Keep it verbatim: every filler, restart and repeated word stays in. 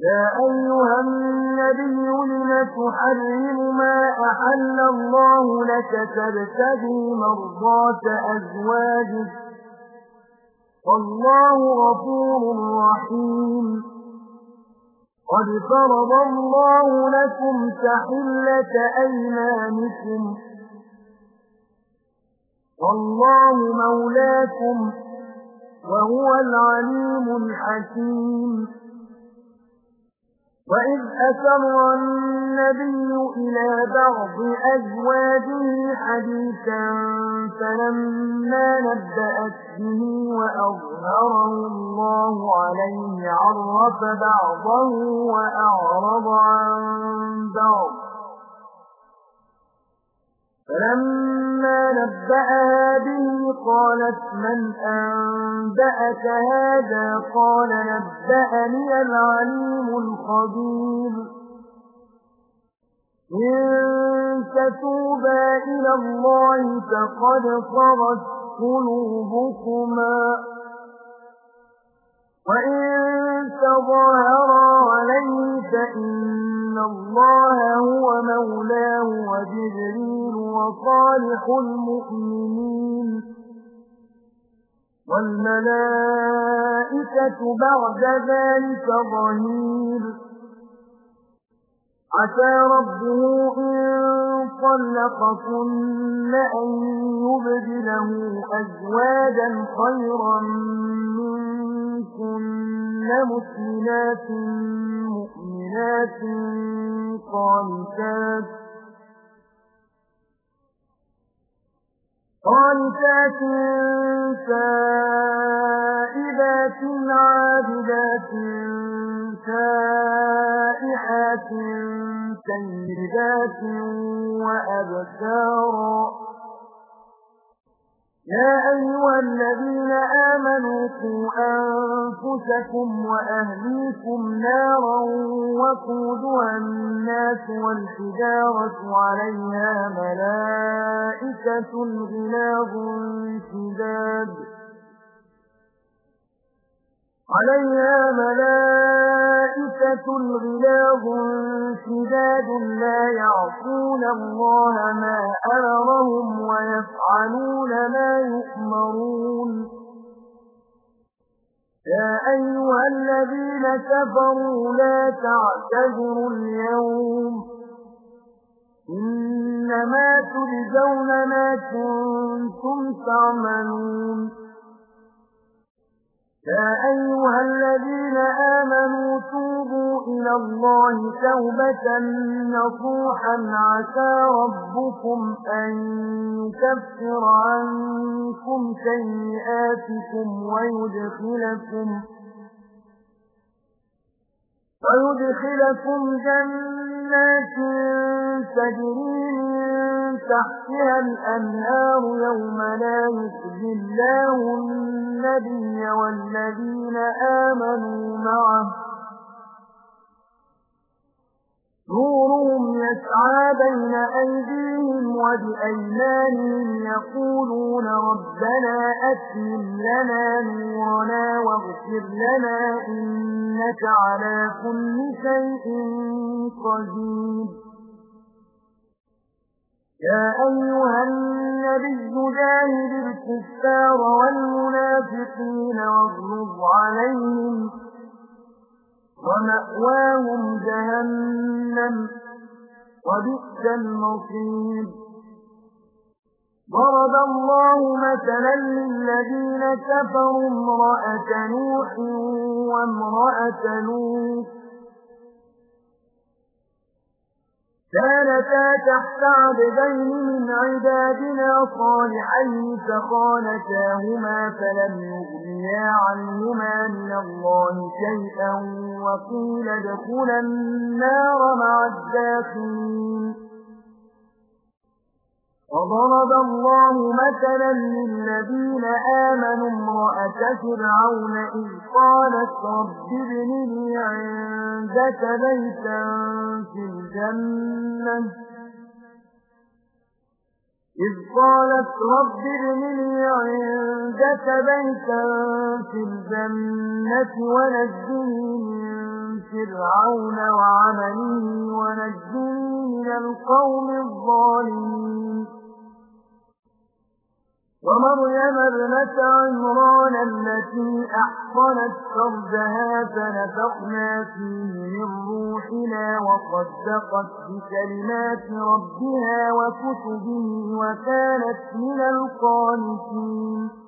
يا أيها النبي لم تحرم ما أحل الله لك تبتغي مرضات أزواجك والله غفور رحيم قد فرض الله لكم تحلة أيمانكم والله مولاكم وهو العليم الحكيم وإذ أسر النبي إلى بعض أزواجه حديثا فلما نبأت به وأظهره الله عليه عرف بعضه وأعرض عن بعض فلما نبأها به قالت من أنبأك هذا قال نبأني العليم الخبير إن تتوبا إلى الله فقد صغت قلوبكما وإن تظاهرا عليه فإن الله هو مولاه وجبريل وصالح المؤمنين والملائكة بعد ذلك ظهير عسى ربه إن طلقكن أن يبدله أزواجا خيرا منكن مسلمات مؤمنات قانتات قانتات سائبات عابدات سائحات سيدات وأبكارا يا أيها الذين آمنوا قوا أنفسكم وأهليكم نارا وقودها الناس والحجارة عليها ملائكة غلاظ شداد عليها ملائكة غلاظ شداد لا يعصون الله ما أمرهم ويفعلون ما يؤمرون يا أيها الذين كفروا لا تعتذروا اليوم إنما تجزون ما كنتم تعملون يا أيها الذين آمنوا توبوا إلى الله توبة نصوحا عسى ربكم أن يكفر عنكم سيئاتكم ويدخلكم ويدخلكم جنات تجري من تحتها الأنهار يوم لا يخزي الله النبي والذين آمنوا معه نورهم يسعى بين أيديهم وبأيمانهم يقولون ربنا أتمم لنا نورنا واغفر لنا إنك على كل شيء قدير يا أيها النبي جاهد الكفار والمنافقين واغلظ عليهم ومأواهم جهنم وبئس المصير ضرب الله مثلا للذين كفروا امرأة نوح وامرأة لوط كانتا تحت عبدين من عبادنا صالحين فخانتاهما فلم يغنيا عنهما من الله شيئا وقيل ادخلا النار مع الداخلين وضرب الله مثلا للذين آمنوا امرأة فرعون إذ قالت رب ابن لي عندك بيتا في الجنة إذ قالت رب ابن لي عندك بيتا في الجنة ونجني من فرعون وعمله ونجني من القوم الظالمين ومريم ابنة عمران التي أحصنت فرجها فنفخنا فيه من روحنا وصدقت بكلمات ربها وكتبه وكانت من القانتين